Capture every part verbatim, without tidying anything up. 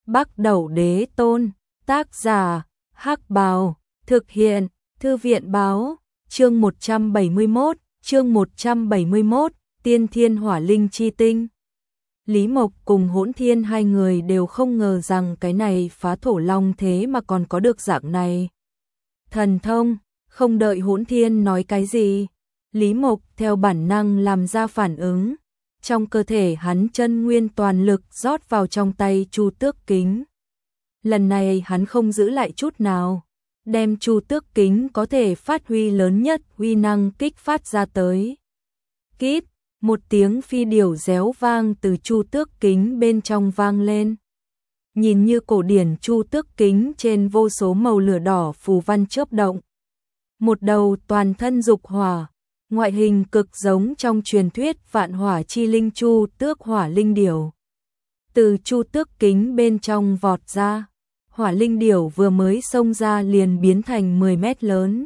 Bắc Đẩu Đế Tôn, tác giả, Hắc Bào, thực hiện, Thư viện báo, chương một trăm bảy mươi mốt, chương một trăm bảy mươi mốt, Tiên Thiên Hỏa Linh Chi Tinh. Lý Mộc cùng Hỗn Thiên hai người đều không ngờ rằng cái này phá thổ long thế mà còn có được dạng này. Thần thông, không đợi Hỗn Thiên nói cái gì, Lý Mộc theo bản năng làm ra phản ứng. Trong cơ thể hắn chân nguyên toàn lực rót vào trong tay Chu Tước Kính. Lần này hắn không giữ lại chút nào, đem Chu Tước Kính có thể phát huy lớn nhất uy năng kích phát ra tới. Kíp, một tiếng phi điểu réo vang từ Chu Tước Kính bên trong vang lên. Nhìn như cổ điển Chu Tước Kính trên vô số màu lửa đỏ phù văn chớp động. Một đầu toàn thân dục hỏa, ngoại hình cực giống trong truyền thuyết Vạn Hỏa Chi Linh Chu Tước Hỏa Linh Điểu. Từ Chu Tước Kính bên trong vọt ra, Hỏa Linh Điểu vừa mới xông ra liền biến thành mười mét lớn.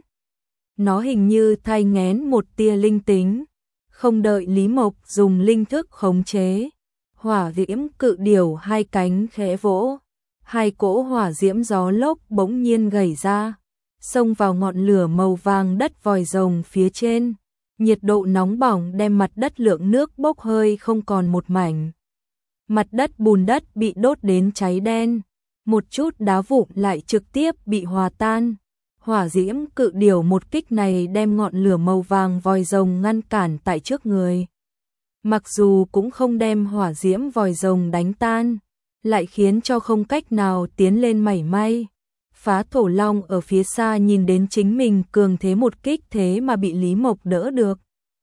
Nó hình như thai nghén một tia linh tính, không đợi Lý Mộc dùng linh thức khống chế. Hỏa diễm cự điểu hai cánh khẽ vỗ, hai cỗ hỏa diễm gió lốc bỗng nhiên gảy ra, xông vào ngọn lửa màu vàng đất vòi rồng phía trên. Nhiệt độ nóng bỏng đem mặt đất lượng nước bốc hơi không còn một mảnh. Mặt đất bùn đất bị đốt đến cháy đen, một chút đá vụn lại trực tiếp bị hòa tan. Hỏa diễm cự điểu một kích này đem ngọn lửa màu vàng vòi rồng ngăn cản tại trước người. Mặc dù cũng không đem hỏa diễm vòi rồng đánh tan, lại khiến cho không cách nào tiến lên mảy may. Phá thổ long ở phía xa nhìn đến chính mình cường thế một kích thế mà bị Lý Mộc đỡ được.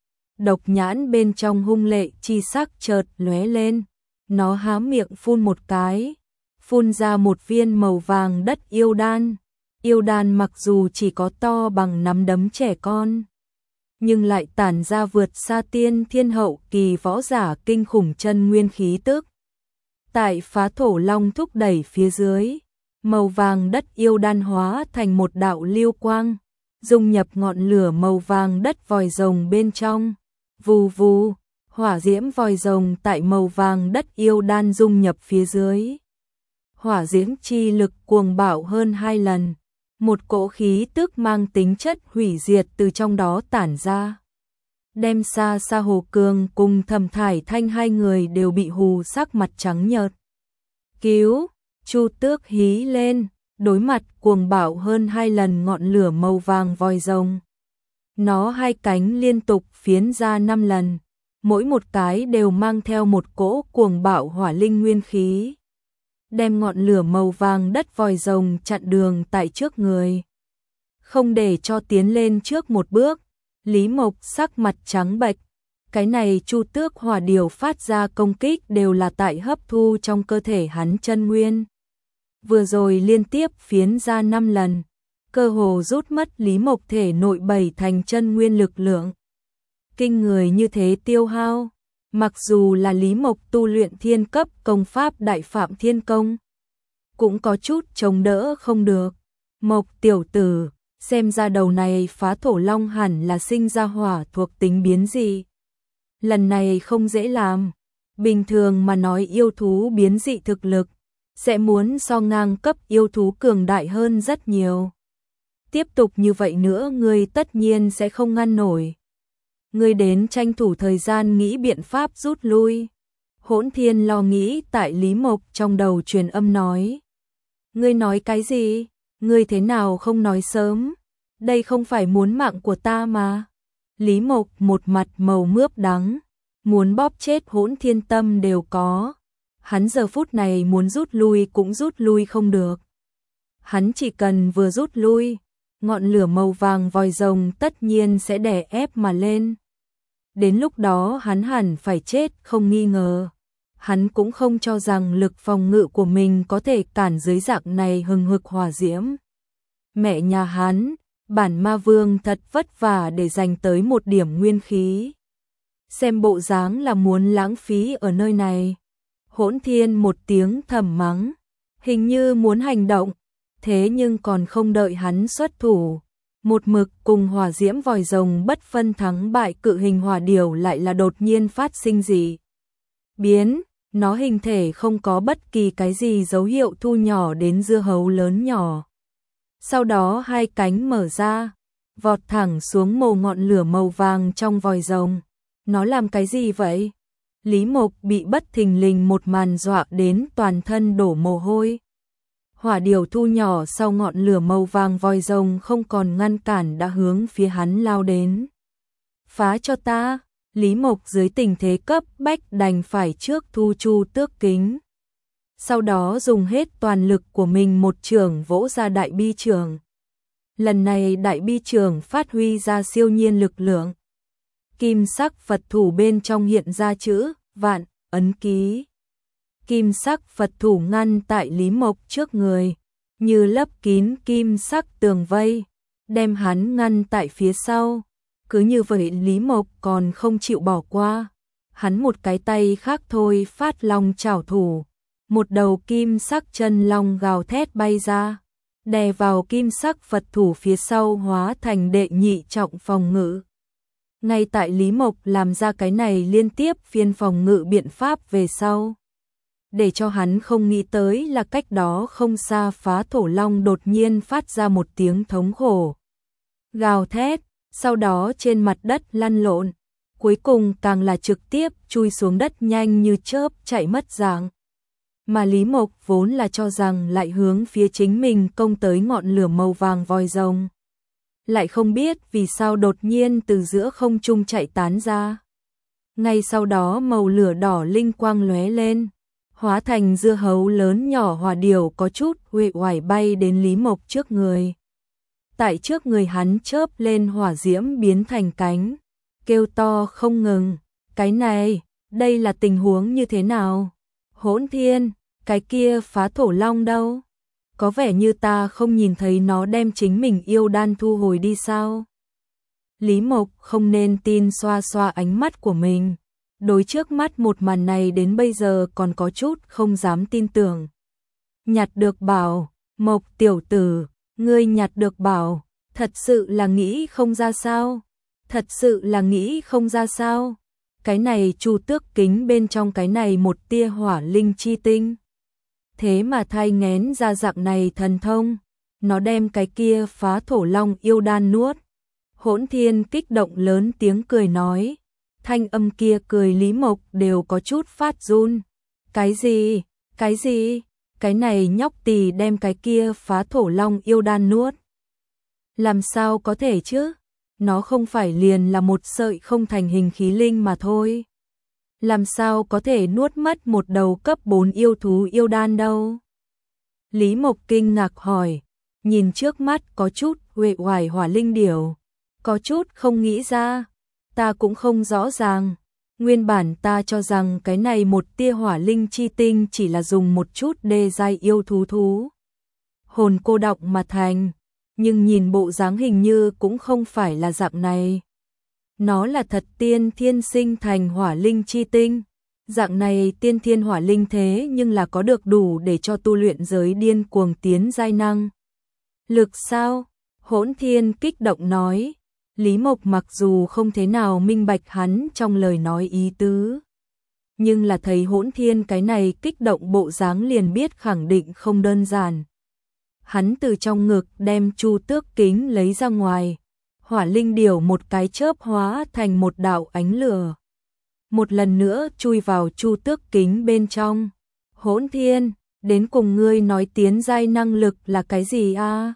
Độc nhãn bên trong hung lệ chi sắc chợt lóe lên, nó há miệng phun một cái, phun ra một viên màu vàng đất yêu đan. Yêu đan mặc dù chỉ có to bằng nắm đấm trẻ con, nhưng lại tản ra vượt xa tiên thiên hậu kỳ võ giả kinh khủng chân nguyên khí tức. Tại phá thổ long thúc đẩy phía dưới, màu vàng đất yêu đan hóa thành một đạo lưu quang, dung nhập ngọn lửa màu vàng đất vòi rồng bên trong. Vù vù, hỏa diễm vòi rồng tại màu vàng đất yêu đan dung nhập phía dưới. Hỏa diễm chi lực cuồng bạo hơn hai lần, một cỗ khí tức mang tính chất hủy diệt từ trong đó tản ra. Đem xa xa Hồ Cường cùng Thẩm Thải Thanh hai người đều bị hù sắc mặt trắng nhợt. Cứu! Chu Tước hí lên, đối mặt cuồng bạo hơn hai lần ngọn lửa màu vàng vòi rồng. Nó hai cánh liên tục phiến ra năm lần, mỗi một cái đều mang theo một cỗ cuồng bạo hỏa linh nguyên khí. Đem ngọn lửa màu vàng đất vòi rồng chặn đường tại trước người. Không để cho tiến lên trước một bước, Lý Mộc sắc mặt trắng bệch. Cái này Chu Tước hỏa điểu phát ra công kích đều là tại hấp thu trong cơ thể hắn chân nguyên. Vừa rồi liên tiếp phiến ra năm lần, cơ hồ rút mất Lý Mộc thể nội bảy thành chân nguyên lực lượng. Kinh người như thế tiêu hao, mặc dù là Lý Mộc tu luyện thiên cấp công pháp Đại Phạm Thiên Công, cũng có chút chống đỡ không được. Mộc tiểu tử, xem ra đầu này phá thổ long hẳn là sinh ra hỏa thuộc tính biến dị. Lần này không dễ làm, bình thường mà nói yêu thú biến dị thực lực sẽ muốn so ngang cấp yêu thú cường đại hơn rất nhiều. Tiếp tục như vậy nữa ngươi tất nhiên sẽ không ngăn nổi. Ngươi đến tranh thủ thời gian nghĩ biện pháp rút lui. Hỗn Thiên lo nghĩ tại Lý Mộc trong đầu truyền âm nói. Ngươi nói cái gì? Ngươi thế nào không nói sớm? Đây không phải muốn mạng của ta mà. Lý Mộc một mặt màu mướp đắng, muốn bóp chết Hỗn Thiên tâm đều có. Hắn giờ phút này muốn rút lui cũng rút lui không được. Hắn chỉ cần vừa rút lui, ngọn lửa màu vàng vòi rồng tất nhiên sẽ đè ép mà lên. Đến lúc đó hắn hẳn phải chết không nghi ngờ. Hắn cũng không cho rằng lực phòng ngự của mình có thể cản dưới dạng này hừng hực hỏa diễm. Mẹ nhà hắn, bản ma vương thật vất vả để dành tới một điểm nguyên khí. Xem bộ dáng là muốn lãng phí ở nơi này. Hỗn Thiên một tiếng thầm mắng, hình như muốn hành động, thế nhưng còn không đợi hắn xuất thủ. Một mực cùng hỏa diễm vòi rồng bất phân thắng bại cự hình hỏa điểu lại là đột nhiên phát sinh gì. Biến, Nó hình thể không có bất kỳ cái gì dấu hiệu thu nhỏ đến dưa hấu lớn nhỏ. Sau đó hai cánh mở ra, vọt thẳng xuống mồ ngọn lửa màu vàng trong vòi rồng. Nó làm cái gì vậy? Lý Mộc bị bất thình lình một màn dọa đến toàn thân đổ mồ hôi. Hỏa điểu thu nhỏ sau ngọn lửa màu vàng vòi rồng không còn ngăn cản đã hướng phía hắn lao đến. Phá cho ta! Lý Mộc dưới tình thế cấp bách đành phải trước thu chu tước kính. Sau đó dùng hết toàn lực của mình một chưởng vỗ ra đại bi chưởng. Lần này đại bi chưởng phát huy ra siêu nhiên lực lượng. Kim sắc Phật thủ bên trong hiện ra chữ vạn ấn ký. Kim sắc Phật thủ ngăn tại Lý Mộc trước người, như lấp kín kim sắc tường vây, đem hắn ngăn tại phía sau. Cứ như vậy Lý Mộc còn không chịu bỏ qua. Hắn một cái tay khác thôi phát long chảo thủ. Một đầu kim sắc chân long gào thét bay ra, đè vào kim sắc Phật thủ phía sau hóa thành đệ nhị trọng phòng ngự. Ngay tại Lý Mộc làm ra cái này liên tiếp phiên phòng ngự biện pháp về sau. Để cho hắn không nghĩ tới là cách đó không xa phá thổ long đột nhiên phát ra một tiếng thống khổ. Gào thét, sau đó trên mặt đất lăn lộn, cuối cùng càng là trực tiếp chui xuống đất nhanh như chớp chạy mất dạng. Mà Lý Mộc vốn là cho rằng lại hướng phía chính mình công tới ngọn lửa màu vàng vòi rồng. Lại không biết vì sao đột nhiên từ giữa không trung chạy tán ra. Ngay sau đó màu lửa đỏ linh quang lóe lên, hóa thành dưa hấu lớn nhỏ hỏa điểu có chút uể oải bay đến Lý Mộc trước người. Tại trước người hắn chớp lên hỏa diễm biến thành cánh, kêu to không ngừng. Cái này, đây là tình huống như thế nào? Hỗn Thiên, cái kia phá thổ long đâu? Có vẻ như ta không nhìn thấy nó đem chính mình yêu đan thu hồi đi sao? Lý Mộc không nên tin xoa xoa ánh mắt của mình. Đối trước mắt một màn này đến bây giờ còn có chút không dám tin tưởng. Nhặt được bảo, Mộc tiểu tử, ngươi nhặt được bảo, thật sự là nghĩ không ra sao? Thật sự là nghĩ không ra sao? Cái này chu tước kính bên trong cái này một tia hỏa linh chi tinh. Thế mà thai nghén ra dạng này thần thông, nó đem cái kia phá thổ long yêu đan nuốt. Hỗn Thiên kích động lớn tiếng cười nói, thanh âm kia cười Lý Mộc đều có chút phát run. Cái gì? Cái gì? Cái này nhóc tỳ đem cái kia phá thổ long yêu đan nuốt. Làm sao có thể chứ? Nó không phải liền là một sợi không thành hình khí linh mà thôi. Làm sao có thể nuốt mất một đầu cấp bốn yêu thú yêu đan đâu? Lý Mộc kinh ngạc hỏi, nhìn trước mắt có chút uể oải hỏa linh điểu, có chút không nghĩ ra, ta cũng không rõ ràng. Nguyên bản ta cho rằng cái này một tia hỏa linh chi tinh chỉ là dùng một chút đê giai yêu thú thú hồn cô đọng mà thành, nhưng nhìn bộ dáng hình như cũng không phải là dạng này. Nó là thật tiên thiên sinh thành hỏa linh chi tinh. Dạng này tiên thiên hỏa linh thế nhưng là có được đủ để cho tu luyện giới điên cuồng tiến giai năng. Lực sao? Hỗn Thiên kích động nói. Lý Mộc mặc dù không thế nào minh bạch hắn trong lời nói ý tứ, nhưng là thấy Hỗn Thiên cái này kích động bộ dáng liền biết khẳng định không đơn giản. Hắn từ trong ngực đem chu tước kính lấy ra ngoài. Hỏa linh điểu một cái chớp hóa thành một đạo ánh lửa. Một lần nữa chui vào chu tước kính bên trong. Hỗn Thiên, đến cùng ngươi nói tiến giai năng lực là cái gì a?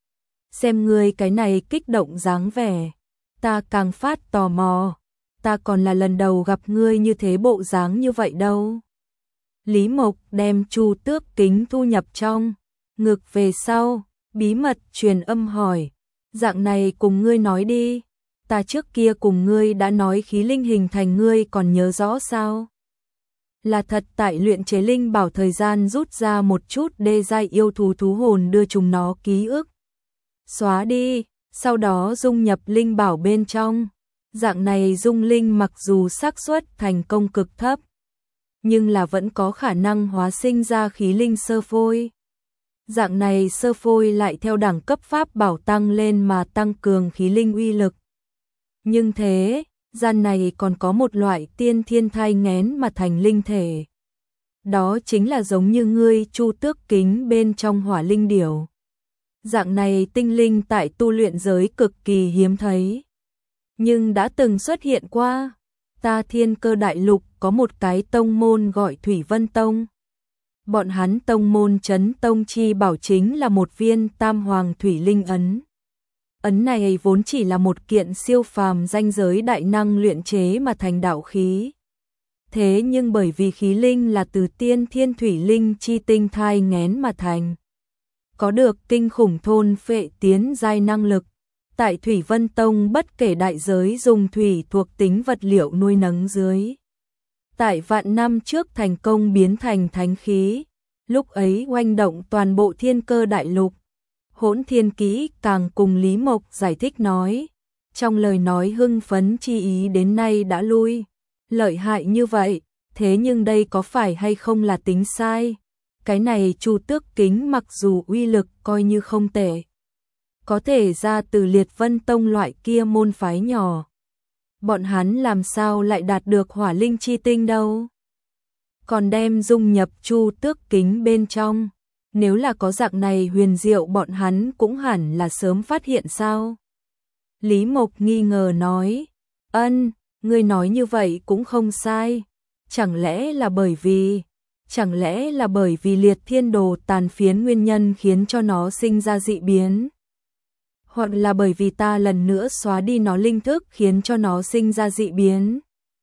Xem ngươi cái này kích động dáng vẻ, ta càng phát tò mò, ta còn là lần đầu gặp ngươi như thế bộ dáng như vậy đâu. Lý Mộc đem chu tước kính thu nhập trong ngực về sau, bí mật truyền âm hỏi, dạng này cùng ngươi nói đi, ta trước kia cùng ngươi đã nói khí linh hình thành ngươi còn nhớ rõ sao? Là thật tại luyện chế linh bảo thời gian rút ra một chút đê giai yêu thú thú hồn đưa chúng nó ký ức. Xóa đi, sau đó dung nhập linh bảo bên trong. Dạng này dung linh mặc dù xác suất thành công cực thấp, nhưng là vẫn có khả năng hóa sinh ra khí linh sơ phôi. Dạng này sơ phôi lại theo đẳng cấp pháp bảo tăng lên mà tăng cường khí linh uy lực. Nhưng thế, gian này còn có một loại tiên thiên thai nghén mà thành linh thể. Đó chính là giống như ngươi Chu Tước Kính bên trong Hỏa Linh Điểu. Dạng này tinh linh tại tu luyện giới cực kỳ hiếm thấy, nhưng đã từng xuất hiện qua. Ta Thiên Cơ Đại Lục có một cái tông môn gọi Thủy Vân Tông. Bọn hắn tông môn Chấn Tông chi bảo chính là một viên Tam Hoàng Thủy Linh ấn. Ấn này vốn chỉ là một kiện siêu phàm danh giới đại năng luyện chế mà thành đạo khí. Thế nhưng bởi vì khí linh là từ tiên thiên thủy linh chi tinh thai nghén mà thành, có được kinh khủng thôn phệ tiến giai năng lực. Tại Thủy Vân Tông bất kể đại giới dùng thủy thuộc tính vật liệu nuôi nấng dưới, tại vạn năm trước thành công biến thành thánh khí, lúc ấy oanh động toàn bộ Thiên Cơ Đại Lục. Hỗn Thiên Ký càng cùng Lý Mộc giải thích nói, trong lời nói hưng phấn chi ý đến nay đã lui. Lợi hại như vậy, thế nhưng đây có phải hay không là tính sai? Cái này Chu Tước Kính mặc dù uy lực coi như không tệ, có thể ra từ Liệt Vân Tông loại kia môn phái nhỏ, bọn hắn làm sao lại đạt được Hỏa Linh chi tinh đâu? Còn đem dung nhập Chu Tước Kính bên trong, nếu là có dạng này huyền diệu bọn hắn cũng hẳn là sớm phát hiện sao? Lý Mộc nghi ngờ nói, ân, ngươi nói như vậy cũng không sai, chẳng lẽ là bởi vì, chẳng lẽ là bởi vì Liệt Thiên Đồ tàn phiến nguyên nhân khiến cho nó sinh ra dị biến? Hoặc là bởi vì ta lần nữa xóa đi nó linh thức khiến cho nó sinh ra dị biến?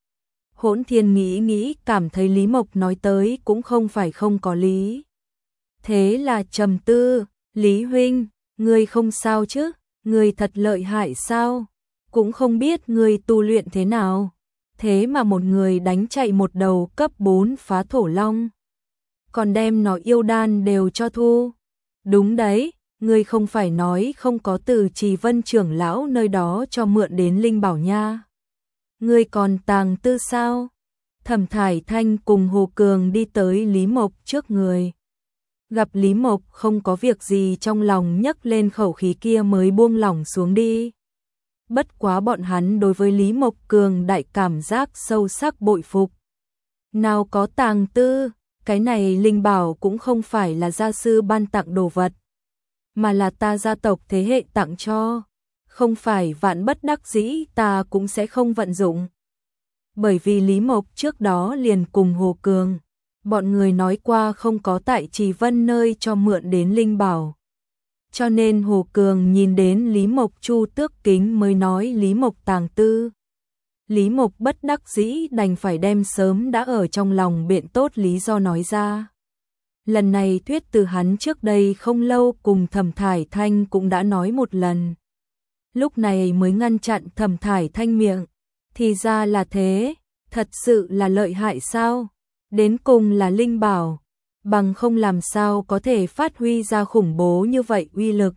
Hỗn Thiên nghĩ nghĩ cảm thấy Lý Mộc nói tới cũng không phải không có lý. Thế là trầm tư, Lý huynh, ngươi không sao chứ, ngươi thật lợi hại sao, cũng không biết ngươi tu luyện thế nào, thế mà một người đánh chạy một đầu cấp bốn phá thổ long, còn đem nó yêu đan đều cho thu. Đúng đấy, ngươi không phải nói không có từ Trì Vân trưởng lão nơi đó cho mượn đến linh bảo nha. Ngươi còn tàng tư sao? Thẩm Thải Thanh cùng Hồ Cường đi tới Lý Mộc trước người. Gặp Lý Mộc không có việc gì trong lòng nhấc lên khẩu khí kia mới buông lỏng xuống đi. Bất quá bọn hắn đối với Lý Mộc cường đại cảm giác sâu sắc bội phục. Nào có tàng tư, cái này linh bảo cũng không phải là gia sư ban tặng đồ vật, mà là ta gia tộc thế hệ tặng cho, không phải vạn bất đắc dĩ ta cũng sẽ không vận dụng. Bởi vì Lý Mộc trước đó liền cùng Hồ Cường, bọn người nói qua không có tại Trì Vân nơi cho mượn đến linh bảo. Cho nên Hồ Cường nhìn đến Lý Mộc Chu Tước Kính mới nói Lý Mộc tàng tư. Lý Mộc bất đắc dĩ đành phải đem sớm đã ở trong lòng biện tốt lý do nói ra. Lần này thuyết từ hắn trước đây không lâu cùng Thẩm Thải Thanh cũng đã nói một lần. Lúc này mới ngăn chặn Thẩm Thải Thanh miệng. Thì ra là thế, thật sự là lợi hại sao? Đến cùng là linh bảo, bằng không làm sao có thể phát huy ra khủng bố như vậy uy lực.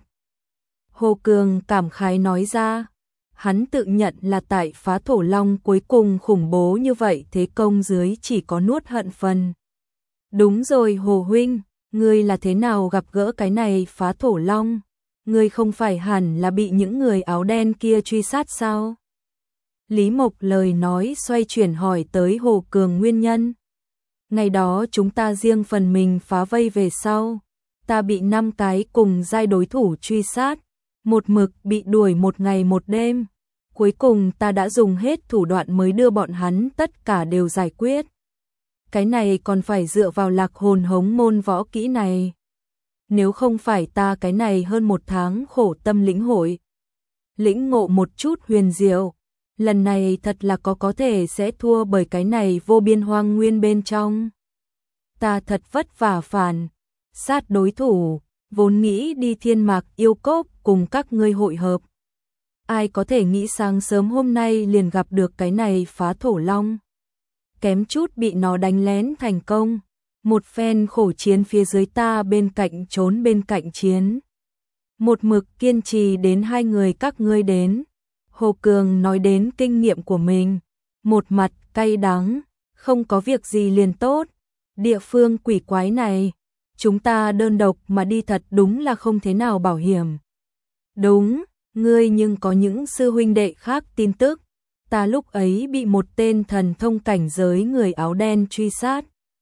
Hồ Cường cảm khái nói ra, hắn tự nhận là tại phá thổ long cuối cùng khủng bố như vậy thế công dưới chỉ có nuốt hận phần. Đúng rồi Hồ huynh, ngươi là thế nào gặp gỡ cái này phá thổ long? Ngươi không phải hẳn là bị những người áo đen kia truy sát sao? Lý Mộc lời nói xoay chuyển hỏi tới Hồ Cường nguyên nhân. Ngày đó chúng ta riêng phần mình phá vây về sau, ta bị năm cái cùng giai đối thủ truy sát, một mực bị đuổi một ngày một đêm, cuối cùng ta đã dùng hết thủ đoạn mới đưa bọn hắn tất cả đều giải quyết. Cái này còn phải dựa vào Lạc Hồn Hống môn võ kỹ này. Nếu không phải ta cái này hơn một tháng khổ tâm lĩnh hội, lĩnh ngộ một chút huyền diệu, lần này thật là có có thể sẽ thua bởi cái này vô biên hoang nguyên bên trong. Ta thật vất vả phản sát đối thủ, vốn nghĩ đi Thiên Mạc Yêu Cốc cùng các ngươi hội hợp. Ai có thể nghĩ sáng sớm hôm nay liền gặp được cái này phá thổ long. Kém chút bị nó đánh lén thành công. Một phen khổ chiến phía dưới ta bên cạnh trốn bên cạnh chiến. Một mực kiên trì đến hai người các ngươi đến. Hồ Cường nói đến kinh nghiệm của mình, một mặt cay đắng, không có việc gì liền tốt. Địa phương quỷ quái này, chúng ta đơn độc mà đi thật đúng là không thế nào bảo hiểm. Đúng, ngươi nhưng có những sư huynh đệ khác tin tức. Ta lúc ấy bị một tên thần thông cảnh giới người áo đen truy sát.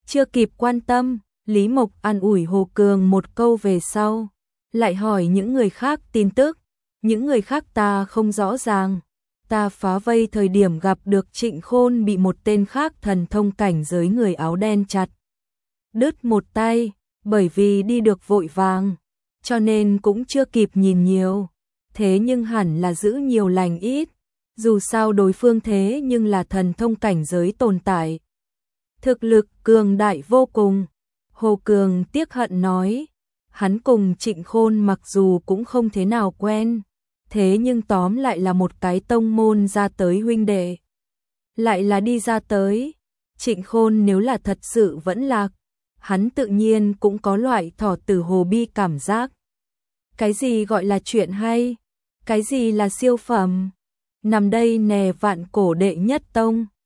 Chưa kịp quan tâm, Lý Mộc an ủi Hồ Cường một câu về sau, lại hỏi những người khác tin tức, những người khác ta không rõ ràng. Ta phá vây thời điểm gặp được Trịnh Khôn bị một tên khác thần thông cảnh giới người áo đen chặt đứt một tay, bởi vì đi được vội vàng, cho nên cũng chưa kịp nhìn nhiều. Thế nhưng hẳn là giữ nhiều lành ít, dù sao đối phương thế nhưng là thần thông cảnh giới tồn tại. Thực lực cường đại vô cùng. Hồ Cường tiếc hận nói, hắn cùng Trịnh Khôn mặc dù cũng không thế nào quen, thế nhưng tóm lại là một cái tông môn ra tới huynh đệ. Lại là đi ra tới, Trịnh Khôn nếu là thật sự vẫn lạc, hắn tự nhiên cũng có loại thỏ tử hồ bi cảm giác. Cái gì gọi là chuyện hay? Cái gì là siêu phẩm? Nằm đây nè vạn cổ đệ nhất tông.